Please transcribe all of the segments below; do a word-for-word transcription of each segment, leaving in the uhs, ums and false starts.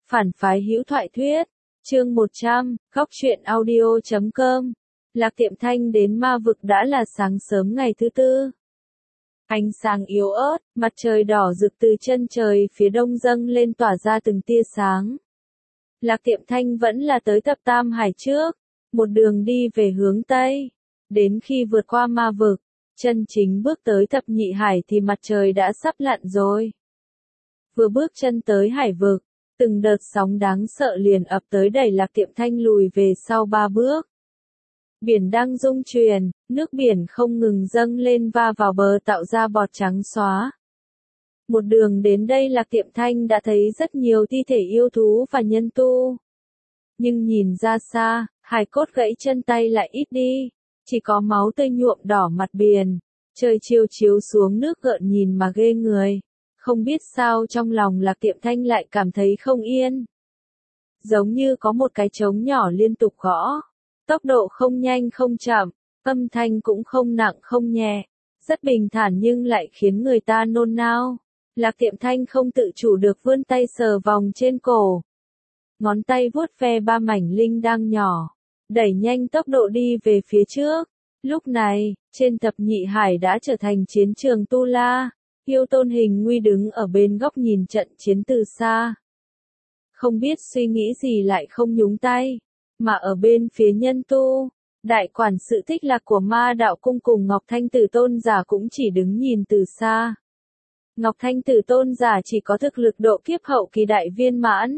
Phản phái hữu thoại thuyết, chương một trăm, góc truyện audio chấm com. Lạc Tiệm Thanh đến ma vực đã là sáng sớm ngày thứ tư. Ánh sáng yếu ớt, mặt trời đỏ rực từ chân trời phía đông dâng lên tỏa ra từng tia sáng. Lạc Tiệm Thanh vẫn là tới Thập Tam Hải trước, một đường đi về hướng Tây. Đến khi vượt qua ma vực, chân chính bước tới Thập Nhị Hải thì mặt trời đã sắp lặn rồi. Vừa bước chân tới hải vực, từng đợt sóng đáng sợ liền ập tới đẩy Lạc Tiệm Thanh lùi về sau ba bước. Biển đang rung chuyển, nước biển không ngừng dâng lên va vào bờ tạo ra bọt trắng xóa. Một đường đến đây Lạc Tiệm Thanh đã thấy rất nhiều thi thể yêu thú và nhân tu. Nhưng nhìn ra xa, hài cốt gãy chân tay lại ít đi, chỉ có máu tươi nhuộm đỏ mặt biển. Trời chiều chiếu xuống nước gợn nhìn mà ghê người. Không biết sao trong lòng Lạc Tiệm Thanh lại cảm thấy không yên. Giống như có một cái trống nhỏ liên tục gõ. Tốc độ không nhanh không chậm, âm thanh cũng không nặng không nhẹ. Rất bình thản nhưng lại khiến người ta nôn nao. Lạc Tiệm Thanh không tự chủ được vươn tay sờ vòng trên cổ. Ngón tay vuốt ve ba mảnh linh đang nhỏ. Đẩy nhanh tốc độ đi về phía trước. Lúc này, trên Thập Nhị Hải đã trở thành chiến trường Tu La. Yêu Tôn Hình Nguy đứng ở bên góc nhìn trận chiến từ xa. Không biết suy nghĩ gì lại không nhúng tay. Mà ở bên phía nhân tu, đại quản sự Thích Lạc của Ma Đạo Cung cùng Ngọc Thanh Tử Tôn giả cũng chỉ đứng nhìn từ xa. Ngọc Thanh Tử Tôn giả chỉ có thực lực độ kiếp hậu kỳ đại viên mãn.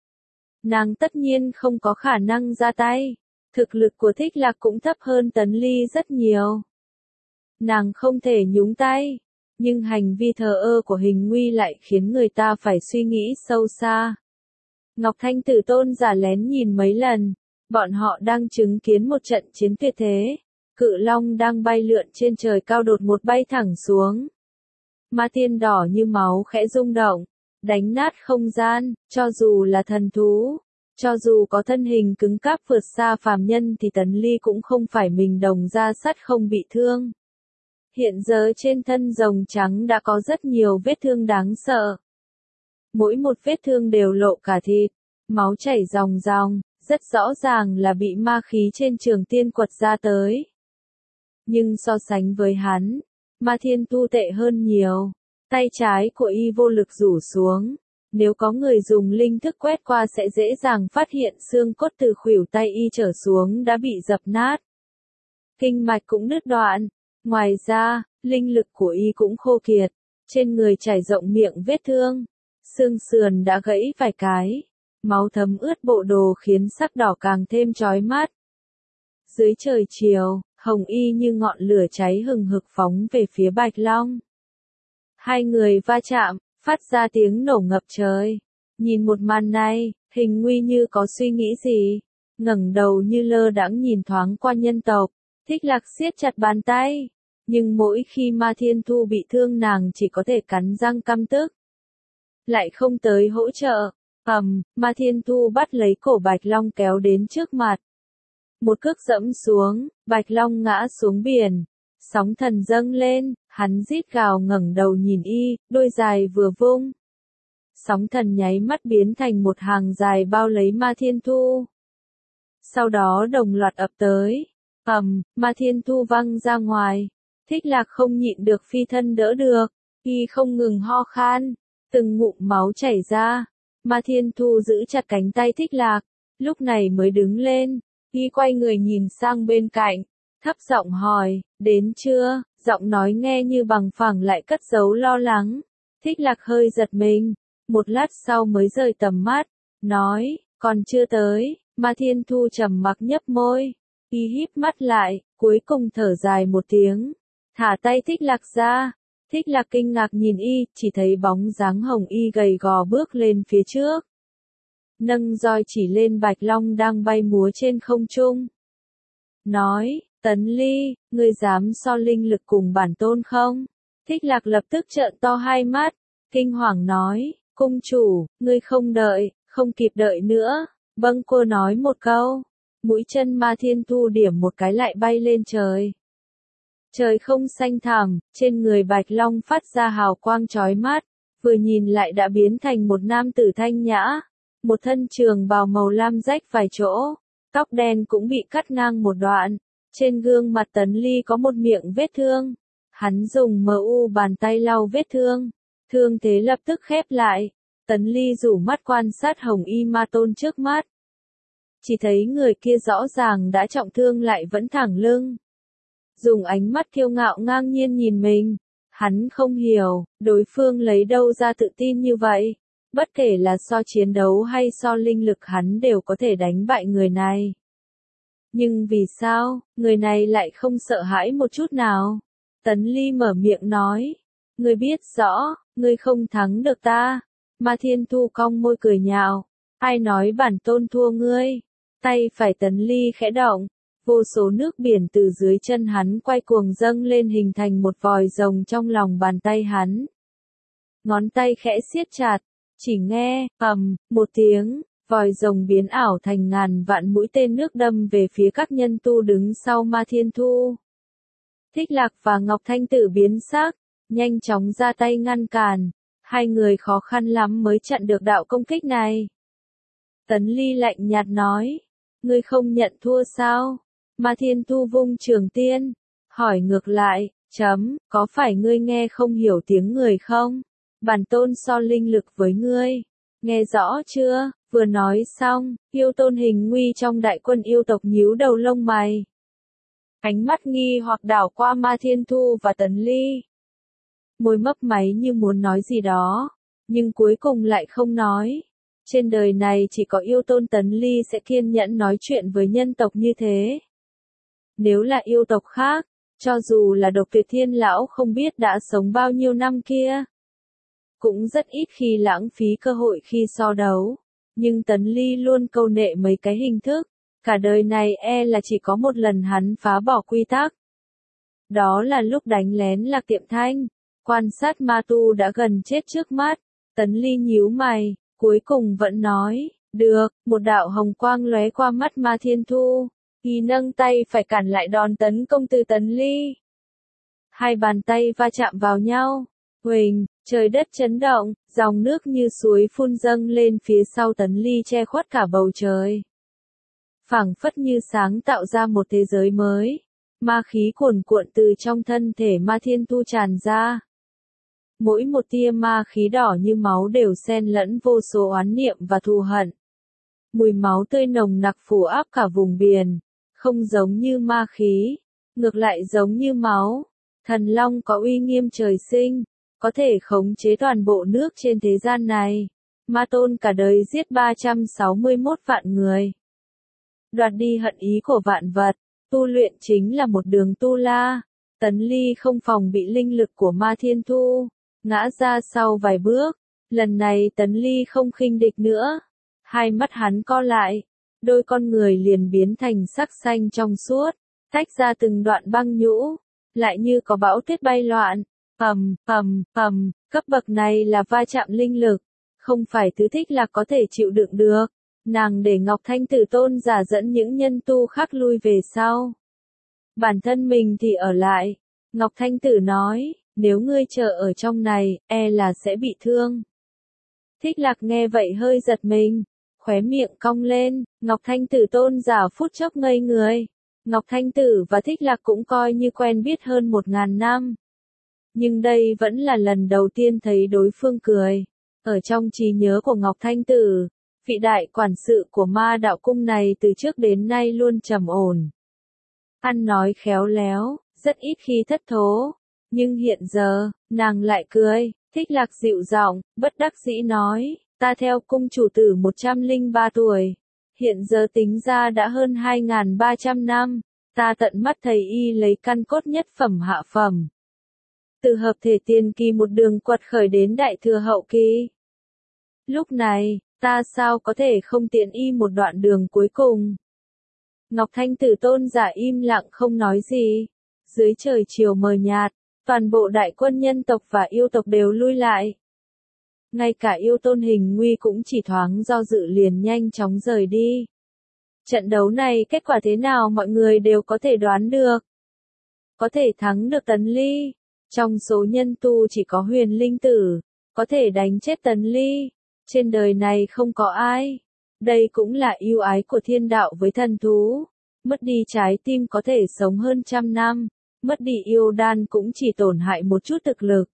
Nàng tất nhiên không có khả năng ra tay. Thực lực của Thích Lạc cũng thấp hơn Tấn Ly rất nhiều. Nàng không thể nhúng tay. Nhưng hành vi thờ ơ của Hình Nguy lại khiến người ta phải suy nghĩ sâu xa. Ngọc Thanh Tử Tôn giả lén nhìn mấy lần. Bọn họ đang chứng kiến một trận chiến tuyệt thế. Cự long đang bay lượn trên trời cao đột ngột bay thẳng xuống. Ma tiên đỏ như máu khẽ rung động. Đánh nát không gian, cho dù là thần thú. Cho dù có thân hình cứng cáp vượt xa phàm nhân thì Tấn Ly cũng không phải mình đồng ra sắt không bị thương. Hiện giờ trên thân rồng trắng đã có rất nhiều vết thương đáng sợ. Mỗi một vết thương đều lộ cả thịt, máu chảy ròng ròng, rất rõ ràng là bị ma khí trên trường tiên quật ra tới. Nhưng so sánh với hắn, Ma Thiên Tu tệ hơn nhiều. Tay trái của y vô lực rủ xuống. Nếu có người dùng linh thức quét qua sẽ dễ dàng phát hiện xương cốt từ khuỷu tay y trở xuống đã bị dập nát. Kinh mạch cũng nứt đoạn. Ngoài ra, linh lực của y cũng khô kiệt. Trên người trải rộng miệng vết thương. Xương sườn đã gãy vài cái. Máu thấm ướt bộ đồ khiến sắc đỏ càng thêm chói mắt. Dưới trời chiều, hồng y như ngọn lửa cháy hừng hực phóng về phía Bạch Long. Hai người va chạm, phát ra tiếng nổ ngập trời. Nhìn một màn này, Hình Nguy như có suy nghĩ gì. Ngẩng đầu như lơ đãng nhìn thoáng qua nhân tộc. Thích Lạc siết chặt bàn tay. Nhưng mỗi khi Ma Thiên Tu bị thương nàng chỉ có thể cắn răng căm tức. Lại không tới hỗ trợ. Ầm, Ma Thiên Tu bắt lấy cổ Bạch Long kéo đến trước mặt. Một cước dẫm xuống, Bạch Long ngã xuống biển. Sóng thần dâng lên, hắn rít gào ngẩng đầu nhìn y, đôi dài vừa vung. Sóng thần nháy mắt biến thành một hàng dài bao lấy Ma Thiên Tu. Sau đó đồng loạt ập tới. Ầm, Ma Thiên Tu văng ra ngoài. Thích Lạc không nhịn được phi thân đỡ được. Y không ngừng ho khan. Từng ngụm máu chảy ra. Ma Thiên Tu giữ chặt cánh tay Thích Lạc. Lúc này mới đứng lên. Y quay người nhìn sang bên cạnh. Thấp giọng hỏi, đến chưa? Giọng nói nghe như bằng phẳng lại cất giấu lo lắng. Thích Lạc hơi giật mình. Một lát sau mới rời tầm mắt. Nói, còn chưa tới. Ma Thiên Tu trầm mặc nhấp môi. Y híp mắt lại, cuối cùng thở dài một tiếng. Thả tay Thích Lạc ra. Thích Lạc kinh ngạc nhìn y, chỉ thấy bóng dáng hồng y gầy gò bước lên phía trước. Nâng roi chỉ lên Bạch Long đang bay múa trên không trung. Nói, Tấn Ly, ngươi dám so linh lực cùng bản tôn không? Thích Lạc lập tức trợn to hai mắt, kinh hoàng nói, cung chủ, ngươi không đợi, không kịp đợi nữa. Vâng, cô nói một câu. Mũi chân Ma Thiên Tu điểm một cái lại bay lên trời. Trời không xanh thẳm, trên người Bạch Long phát ra hào quang chói mắt, vừa nhìn lại đã biến thành một nam tử thanh nhã. một thân trường bào màu lam rách vài chỗ, tóc đen cũng bị cắt ngang một đoạn, trên gương mặt Tấn Ly có một miệng vết thương. Hắn dùng mờ u bàn tay lau vết thương, thương thế lập tức khép lại. Tấn Ly rủ mắt quan sát Hồng Y Ma Tôn trước mắt. Chỉ thấy người kia rõ ràng đã trọng thương lại vẫn thẳng lưng. Dùng ánh mắt kiêu ngạo ngang nhiên nhìn mình. Hắn không hiểu, đối phương lấy đâu ra tự tin như vậy. Bất kể là so chiến đấu hay so linh lực hắn đều có thể đánh bại người này. Nhưng vì sao, người này lại không sợ hãi một chút nào? Tấn Ly mở miệng nói. Ngươi biết rõ, ngươi không thắng được ta. Ma Thiên Thu cong môi cười nhạo. Ai nói bản tôn thua ngươi? Tay phải Tấn Ly khẽ động. Vô số nước biển từ dưới chân hắn quay cuồng dâng lên hình thành một vòi rồng trong lòng bàn tay hắn. Ngón tay khẽ siết chặt. Chỉ nghe, ầm, một tiếng, vòi rồng biến ảo thành ngàn vạn mũi tên nước đâm về phía các nhân tu đứng sau Ma Thiên Thu. Thích Lạc và Ngọc Thanh Tử biến sắc, nhanh chóng ra tay ngăn cản. Hai người khó khăn lắm mới chặn được đạo công kích này. Tấn Ly lạnh nhạt nói, ngươi không nhận thua sao? Ma Thiên Thu vung trường tiên, hỏi ngược lại, chấm, có phải ngươi nghe không hiểu tiếng người không? Bản tôn so linh lực với ngươi. Nghe rõ chưa? Vừa nói xong, yêu tôn Hình Nguy trong đại quân yêu tộc nhíu đầu lông mày. Ánh mắt nghi hoặc đảo qua Ma Thiên Thu và Tấn Ly. Môi mấp máy như muốn nói gì đó, nhưng cuối cùng lại không nói. Trên đời này chỉ có yêu tôn Tấn Ly sẽ kiên nhẫn nói chuyện với nhân tộc như thế. Nếu là yêu tộc khác, cho dù là Độc Tuyệt Thiên Lão không biết đã sống bao nhiêu năm kia, cũng rất ít khi lãng phí cơ hội khi so đấu. Nhưng Tấn Ly luôn câu nệ mấy cái hình thức, cả đời này e là chỉ có một lần hắn phá bỏ quy tắc. Đó là lúc đánh lén Lạc Tiệm Thanh, quan sát ma tu đã gần chết trước mắt. Tấn Ly nhíu mày, cuối cùng vẫn nói, được, một đạo hồng quang lóe qua mắt Ma Thiên Thu, y nâng tay phải cản lại đòn tấn công từ Tấn Ly. Hai bàn tay va chạm vào nhau, huỳnh, trời đất chấn động, dòng nước như suối phun dâng lên phía sau Tấn Ly che khuất cả bầu trời. Phảng phất như sáng tạo ra một thế giới mới, ma khí cuồn cuộn từ trong thân thể Ma Thiên Thu tràn ra. Mỗi một tia ma khí đỏ như máu đều xen lẫn vô số oán niệm và thù hận. Mùi máu tươi nồng nặc phủ áp cả vùng biển, không giống như ma khí, ngược lại giống như máu. Thần Long có uy nghiêm trời sinh, có thể khống chế toàn bộ nước trên thế gian này. Ma Tôn cả đời giết ba trăm sáu mươi mốt vạn người. Đoạt đi hận ý của vạn vật, tu luyện chính là một đường tu la. Tấn Ly không phòng bị linh lực của Ma Thiên Thu, ngã ra sau vài bước. Lần này Tấn Ly không khinh địch nữa. Hai mắt hắn co lại, đôi con người liền biến thành sắc xanh trong suốt, tách ra từng đoạn băng nhũ, lại như có bão tuyết bay loạn. Ầm, ầm, ầm, cấp bậc này là va chạm linh lực, không phải thứ Thích Lạc có thể chịu đựng được. Nàng để Ngọc Thanh Tử tôn giả dẫn những nhân tu khác lui về sau. Bản thân mình thì ở lại. Ngọc Thanh Tử nói, nếu ngươi chờ ở trong này, e là sẽ bị thương. Thích Lạc nghe vậy hơi giật mình, khóe miệng cong lên. Ngọc Thanh Tử tôn giả phút chốc ngây người. Ngọc Thanh Tử và Thích Lạc cũng coi như quen biết hơn một ngàn năm. Nhưng đây vẫn là lần đầu tiên thấy đối phương cười. Ở trong trí nhớ của Ngọc Thanh Tử, vị đại quản sự của ma đạo cung này từ trước đến nay luôn trầm ổn. Ăn nói khéo léo, rất ít khi thất thố. Nhưng hiện giờ, nàng lại cười. Thích Lạc dịu giọng, bất đắc dĩ nói, ta theo cung chủ tử một trăm lẻ ba tuổi. Hiện giờ tính ra đã hơn hai nghìn ba trăm năm. Ta tận mắt thấy y lấy căn cốt nhất phẩm hạ phẩm. Từ hợp thể tiền kỳ một đường quật khởi đến đại thừa hậu kỳ. Lúc này, ta sao có thể không tiện y một đoạn đường cuối cùng. Ngọc Thanh Tử tôn giả im lặng không nói gì. Dưới trời chiều mờ nhạt, toàn bộ đại quân nhân tộc và yêu tộc đều lui lại. Ngay cả yêu tôn Hình Nguy cũng chỉ thoáng do dự liền nhanh chóng rời đi. Trận đấu này kết quả thế nào mọi người đều có thể đoán được. Có thể thắng được Tấn Ly. Trong số nhân tu chỉ có Huyền Linh Tử, có thể đánh chết Tấn Ly. Trên đời này không có ai. Đây cũng là ưu ái của thiên đạo với thần thú. Mất đi trái tim có thể sống hơn trăm năm, mất đi yêu đan cũng chỉ tổn hại một chút thực lực.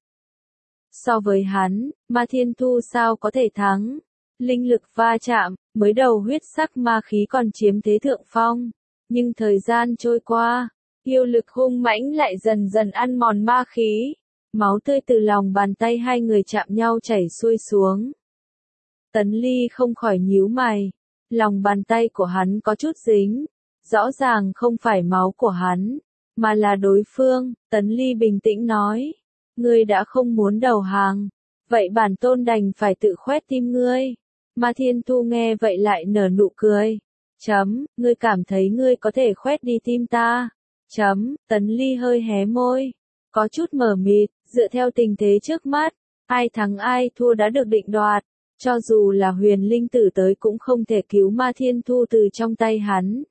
So với hắn, Ma Thiên Thu sao có thể thắng? Linh lực va chạm, mới đầu huyết sắc ma khí còn chiếm thế thượng phong. Nhưng thời gian trôi qua, yêu lực hung mãnh lại dần dần ăn mòn ma khí. Máu tươi từ lòng bàn tay hai người chạm nhau chảy xuôi xuống. Tấn Ly không khỏi nhíu mày. Lòng bàn tay của hắn có chút dính. Rõ ràng không phải máu của hắn, mà là đối phương. Tấn Ly bình tĩnh nói. Ngươi đã không muốn đầu hàng. Vậy bản tôn đành phải tự khoét tim ngươi. Ma Thiên Thu nghe vậy lại nở nụ cười. Chấm, ngươi cảm thấy ngươi có thể khoét đi tim ta. Chấm, Tấn Ly hơi hé môi. Có chút mờ mịt, dựa theo tình thế trước mắt. Ai thắng ai thua đã được định đoạt. Cho dù là huyền linh tử tới cũng không thể cứu Ma Thiên Thu từ trong tay hắn.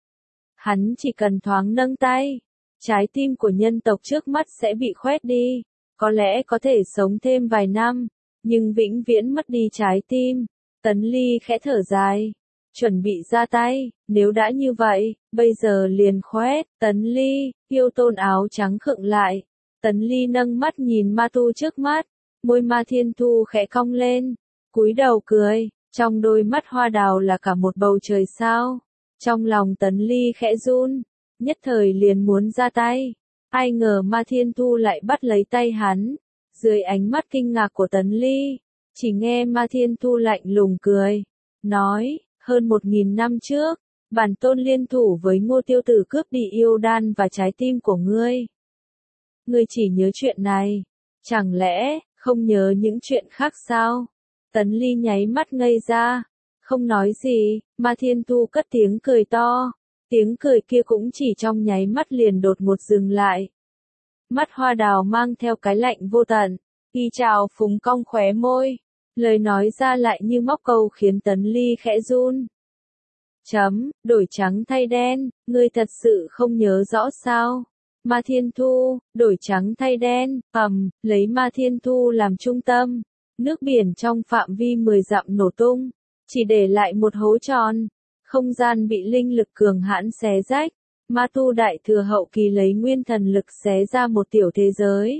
Hắn chỉ cần thoáng nâng tay. Trái tim của nhân tộc trước mắt sẽ bị khoét đi. Có lẽ có thể sống thêm vài năm. Nhưng vĩnh viễn mất đi trái tim. Tấn Ly khẽ thở dài. Chuẩn bị ra tay. Nếu đã như vậy, bây giờ liền khoét. Tấn Ly, yêu tôn áo trắng khựng lại. Tấn Ly nâng mắt nhìn ma tu trước mắt. Môi Ma Thiên Thu khẽ cong lên. Cúi đầu cười. Trong đôi mắt hoa đào là cả một bầu trời sao. Trong lòng Tấn Ly khẽ run. Nhất thời liền muốn ra tay. Ai ngờ Ma Thiên Thu lại bắt lấy tay hắn. Dưới ánh mắt kinh ngạc của Tấn Ly, chỉ nghe Ma Thiên Thu lạnh lùng cười. Nói, hơn một nghìn năm trước, bản tôn liên thủ với Ngô Tiêu Tử cướp đi yêu đan và trái tim của ngươi. Ngươi chỉ nhớ chuyện này. Chẳng lẽ, không nhớ những chuyện khác sao? Tấn Ly nháy mắt ngây ra. Không nói gì, Ma Thiên Thu cất tiếng cười to. Tiếng cười kia cũng chỉ trong nháy mắt liền đột ngột dừng lại. Mắt hoa đào mang theo cái lạnh vô tận. Y trào phúng cong khóe môi. Lời nói ra lại như móc câu khiến Tấn Ly khẽ run. Chấm, đổi trắng thay đen, ngươi thật sự không nhớ rõ sao? Ma Thiên Thu, đổi trắng thay đen, ầm, lấy Ma Thiên Thu làm trung tâm. Nước biển trong phạm vi mười dặm nổ tung. Chỉ để lại một hố tròn. Không gian bị linh lực cường hãn xé rách. Ma tu đại thừa hậu kỳ lấy nguyên thần lực xé ra một tiểu thế giới.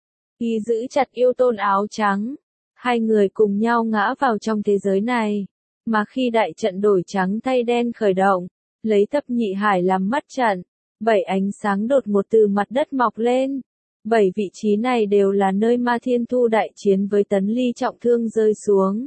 Y giữ chặt yêu tôn áo trắng. Hai người cùng nhau ngã vào trong thế giới này. Mà khi đại trận đổi trắng thay đen khởi động, lấy thập nhị hải làm mắt trận, bảy ánh sáng đột ngột từ mặt đất mọc lên. Bảy vị trí này đều là nơi Ma Thiên Thu đại chiến với Tấn Ly trọng thương rơi xuống.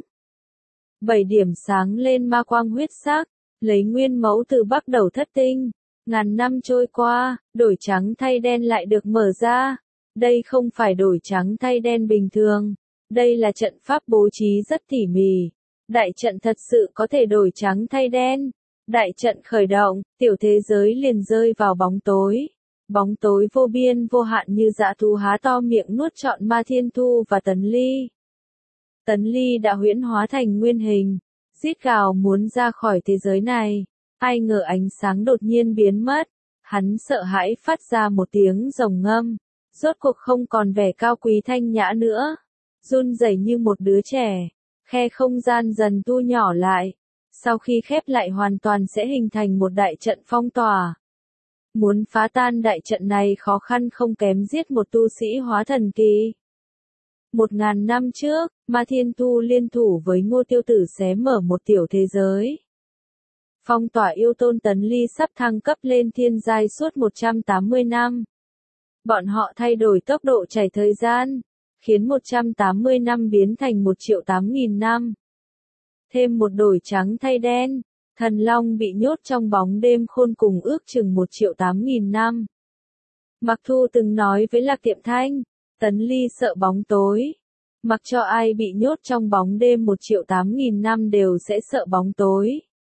Bảy điểm sáng lên ma quang huyết sắc, lấy nguyên mẫu từ bắt đầu thất tinh. Ngàn năm trôi qua, đổi trắng thay đen lại được mở ra. Đây không phải đổi trắng thay đen bình thường. Đây là trận pháp bố trí rất tỉ mỉ. Đại trận thật sự có thể đổi trắng thay đen. Đại trận khởi động, tiểu thế giới liền rơi vào bóng tối. Bóng tối vô biên vô hạn như dã thú há to miệng nuốt trọn Ma Thiên Thu và Tấn Ly. Tấn Ly đã huyễn hóa thành nguyên hình, rít gào muốn ra khỏi thế giới này. Ai ngờ ánh sáng đột nhiên biến mất. Hắn sợ hãi phát ra một tiếng rồng ngâm. Rốt cuộc không còn vẻ cao quý thanh nhã nữa. Run rẩy như một đứa trẻ. Khe không gian dần thu nhỏ lại. Sau khi khép lại hoàn toàn sẽ hình thành một đại trận phong tỏa. Muốn phá tan đại trận này khó khăn không kém giết một tu sĩ hóa thần kỳ. Một ngàn năm trước, Ma Thiên Thu liên thủ với Ngô Tiêu Tử xé mở một tiểu thế giới. Phong tỏa yêu tôn Tấn Ly sắp thăng cấp lên thiên giai suốt một trăm tám mươi năm. Bọn họ thay đổi tốc độ chảy thời gian, khiến một trăm tám mươi năm biến thành một triệu tám nghìn năm. Thêm một đổi trắng thay đen, Thần Long bị nhốt trong bóng đêm khôn cùng ước chừng một triệu tám nghìn năm. Mặc Thu từng nói với Lạc Tiệm Thanh, Tấn Ly sợ bóng tối. Mặc cho ai bị nhốt trong bóng đêm một triệu tám nghìn năm đều sẽ sợ bóng tối.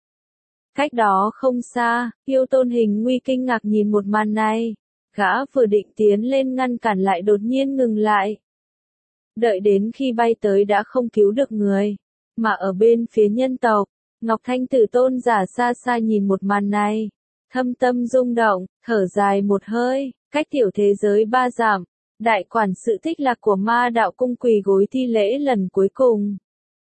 Cách đó không xa, yêu tôn hình nguy kinh ngạc nhìn một màn này. Gã vừa định tiến lên ngăn cản lại đột nhiên ngừng lại. Đợi đến khi bay tới đã không cứu được người. Mà ở bên phía nhân tộc, Ngọc Thanh Tử tôn giả xa xa nhìn một màn này. Thâm tâm rung động, thở dài một hơi, cách tiểu thế giới ba dặm. Đại quản sự Thích Lạc của Ma Đạo cung quỳ gối thi lễ lần cuối cùng.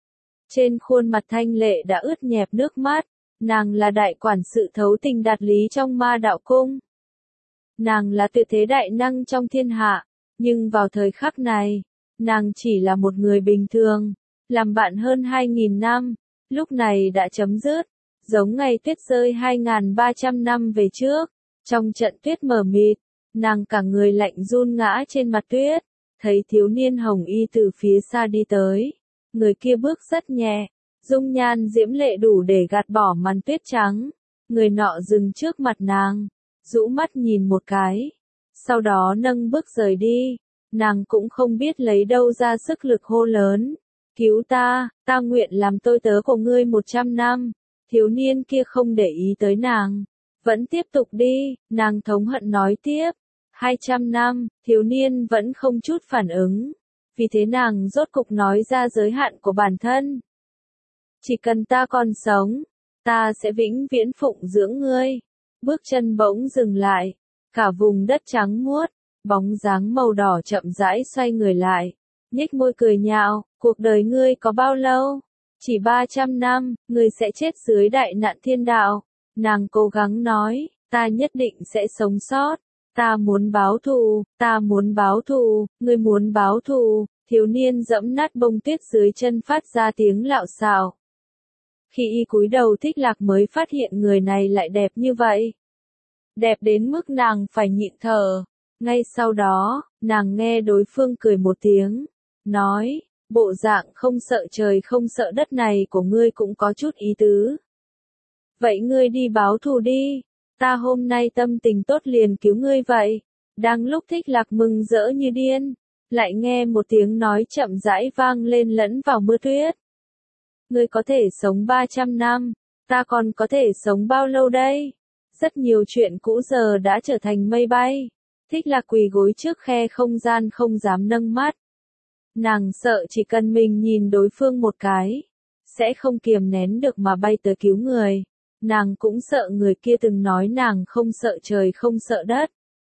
Trên khuôn mặt thanh lệ đã ướt nhẹp nước mắt, nàng là đại quản sự thấu tình đạt lý trong ma đạo cung. Nàng là tuyệt thế đại năng trong thiên hạ, nhưng vào thời khắc này, nàng chỉ là một người bình thường, làm bạn hơn hai nghìn năm, lúc này đã chấm dứt, giống ngày tuyết rơi hai nghìn ba trăm năm về trước, trong trận tuyết mờ mịt, nàng cả người lạnh run ngã trên mặt tuyết, thấy thiếu niên hồng y từ phía xa đi tới, người kia bước rất nhẹ, dung nhan diễm lệ đủ để gạt bỏ màn tuyết trắng, người nọ dừng trước mặt nàng, rũ mắt nhìn một cái, sau đó nâng bước rời đi, nàng cũng không biết lấy đâu ra sức lực hô lớn, cứu ta, ta nguyện làm tôi tớ của ngươi một trăm năm, thiếu niên kia không để ý tới nàng, vẫn tiếp tục đi, nàng thống hận nói tiếp, hai trăm năm, thiếu niên vẫn không chút phản ứng, vì thế nàng rốt cục nói ra giới hạn của bản thân. Chỉ cần ta còn sống, ta sẽ vĩnh viễn phụng dưỡng ngươi. Bước chân bỗng dừng lại, cả vùng đất trắng muốt, bóng dáng màu đỏ chậm rãi xoay người lại, nhếch môi cười nhạo, cuộc đời ngươi có bao lâu? Chỉ ba trăm năm, ngươi sẽ chết dưới đại nạn thiên đạo. Nàng cố gắng nói, ta nhất định sẽ sống sót, ta muốn báo thù, ta muốn báo thù, ngươi muốn báo thù, thiếu niên dẫm nát bông tuyết dưới chân phát ra tiếng lạo xạo. Khi y cúi đầu Thích Lạc mới phát hiện người này lại đẹp như vậy. Đẹp đến mức nàng phải nhịn thở. Ngay sau đó, nàng nghe đối phương cười một tiếng, nói, bộ dạng không sợ trời không sợ đất này của ngươi cũng có chút ý tứ. Vậy ngươi đi báo thù đi, ta hôm nay tâm tình tốt liền cứu ngươi vậy. Đang lúc Thích Lạc mừng rỡ như điên, lại nghe một tiếng nói chậm rãi vang lên lẫn vào mưa tuyết. Ngươi có thể sống ba trăm năm, ta còn có thể sống bao lâu đây? Rất nhiều chuyện cũ giờ đã trở thành mây bay. Thích Lạc quỳ gối trước khe không gian không dám nâng mắt. Nàng sợ chỉ cần mình nhìn đối phương một cái, sẽ không kiềm nén được mà bay tới cứu người. Nàng cũng sợ người kia từng nói nàng không sợ trời không sợ đất.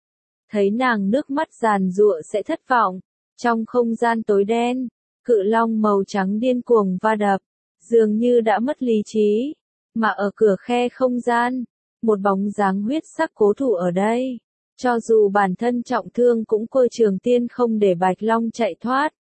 Thấy nàng nước mắt giàn giụa sẽ thất vọng. Trong không gian tối đen, cự long màu trắng điên cuồng va đập, dường như đã mất lý trí. Mà ở cửa khe không gian, một bóng dáng huyết sắc cố thủ ở đây. Cho dù bản thân trọng thương cũng Cơ Trường Tiên không để Bạch Long chạy thoát.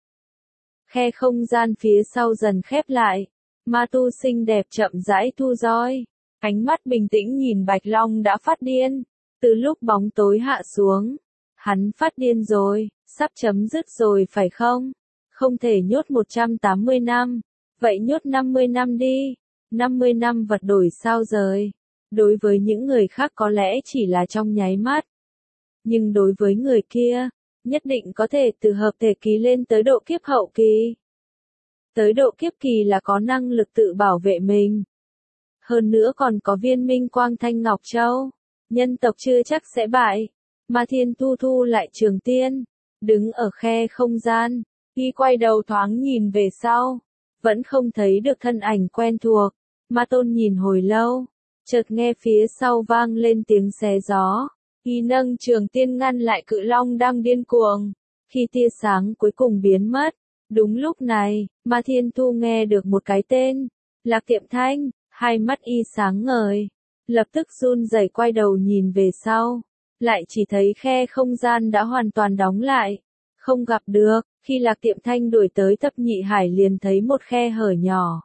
Khe không gian phía sau dần khép lại. Ma tu xinh đẹp chậm rãi thu roi. Ánh mắt bình tĩnh nhìn Bạch Long đã phát điên. Từ lúc bóng tối hạ xuống, hắn phát điên rồi, sắp chấm dứt rồi phải không? Không thể nhốt một trăm tám mươi năm, vậy nhốt năm mươi năm đi. năm mươi năm vật đổi sao rời. Đối với những người khác có lẽ chỉ là trong nháy mắt. Nhưng đối với người kia, nhất định có thể từ hợp thể kỳ lên tới độ kiếp hậu kỳ. Tới độ kiếp kỳ là có năng lực tự bảo vệ mình. Hơn nữa còn có viên minh quang thanh ngọc châu. Nhân tộc chưa chắc sẽ bại. Mà Thiên Thu thu lại Trường Tiên. Đứng ở khe không gian. Khi quay đầu thoáng nhìn về sau. Vẫn không thấy được thân ảnh quen thuộc. Ma Tôn nhìn hồi lâu. Chợt nghe phía sau vang lên tiếng xé gió. Y nâng Trường Tiên ngăn lại cự long đang điên cuồng. Khi tia sáng cuối cùng biến mất. Đúng lúc này, Ma Thiên Thu nghe được một cái tên. Lạc Tiệm Thanh. Hai mắt y sáng ngời. Lập tức run rẩy quay đầu nhìn về sau. Lại chỉ thấy khe không gian đã hoàn toàn đóng lại. Không gặp được. Khi Lạc Tiệm Thanh đuổi tới Thập Nhị Hải liền thấy một khe hở nhỏ.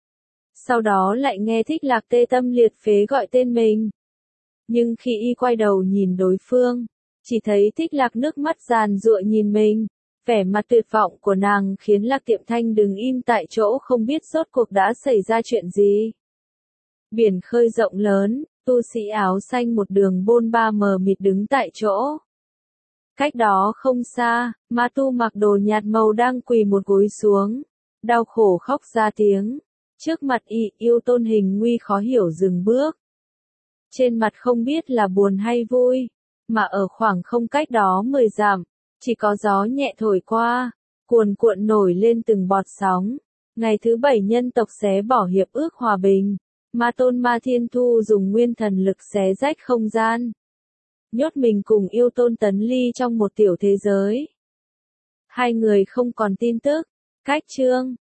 Sau đó lại nghe Thích Lạc tê tâm liệt phế gọi tên mình. Nhưng khi y quay đầu nhìn đối phương, chỉ thấy Thích Lạc nước mắt giàn giụa nhìn mình. Vẻ mặt tuyệt vọng của nàng khiến Lạc Tiệm Thanh đứng im tại chỗ không biết rốt cuộc đã xảy ra chuyện gì. Biển khơi rộng lớn, tu sĩ áo xanh một đường bôn ba mờ mịt đứng tại chỗ. Cách đó không xa, ma tu mặc đồ nhạt màu đang quỳ một gối xuống, đau khổ khóc ra tiếng. Trước mặt y, Yêu Tôn hình nguy khó hiểu dừng bước. Trên mặt không biết là buồn hay vui, mà ở khoảng không cách đó mười dặm, chỉ có gió nhẹ thổi qua, cuồn cuộn nổi lên từng bọt sóng. Ngày thứ bảy nhân tộc xé bỏ hiệp ước hòa bình, Ma Tôn Ma Thiên Thu dùng nguyên thần lực xé rách không gian. Nhốt mình cùng Yêu Tôn Tấn Ly trong một tiểu thế giới. Hai người không còn tin tức. Cách chương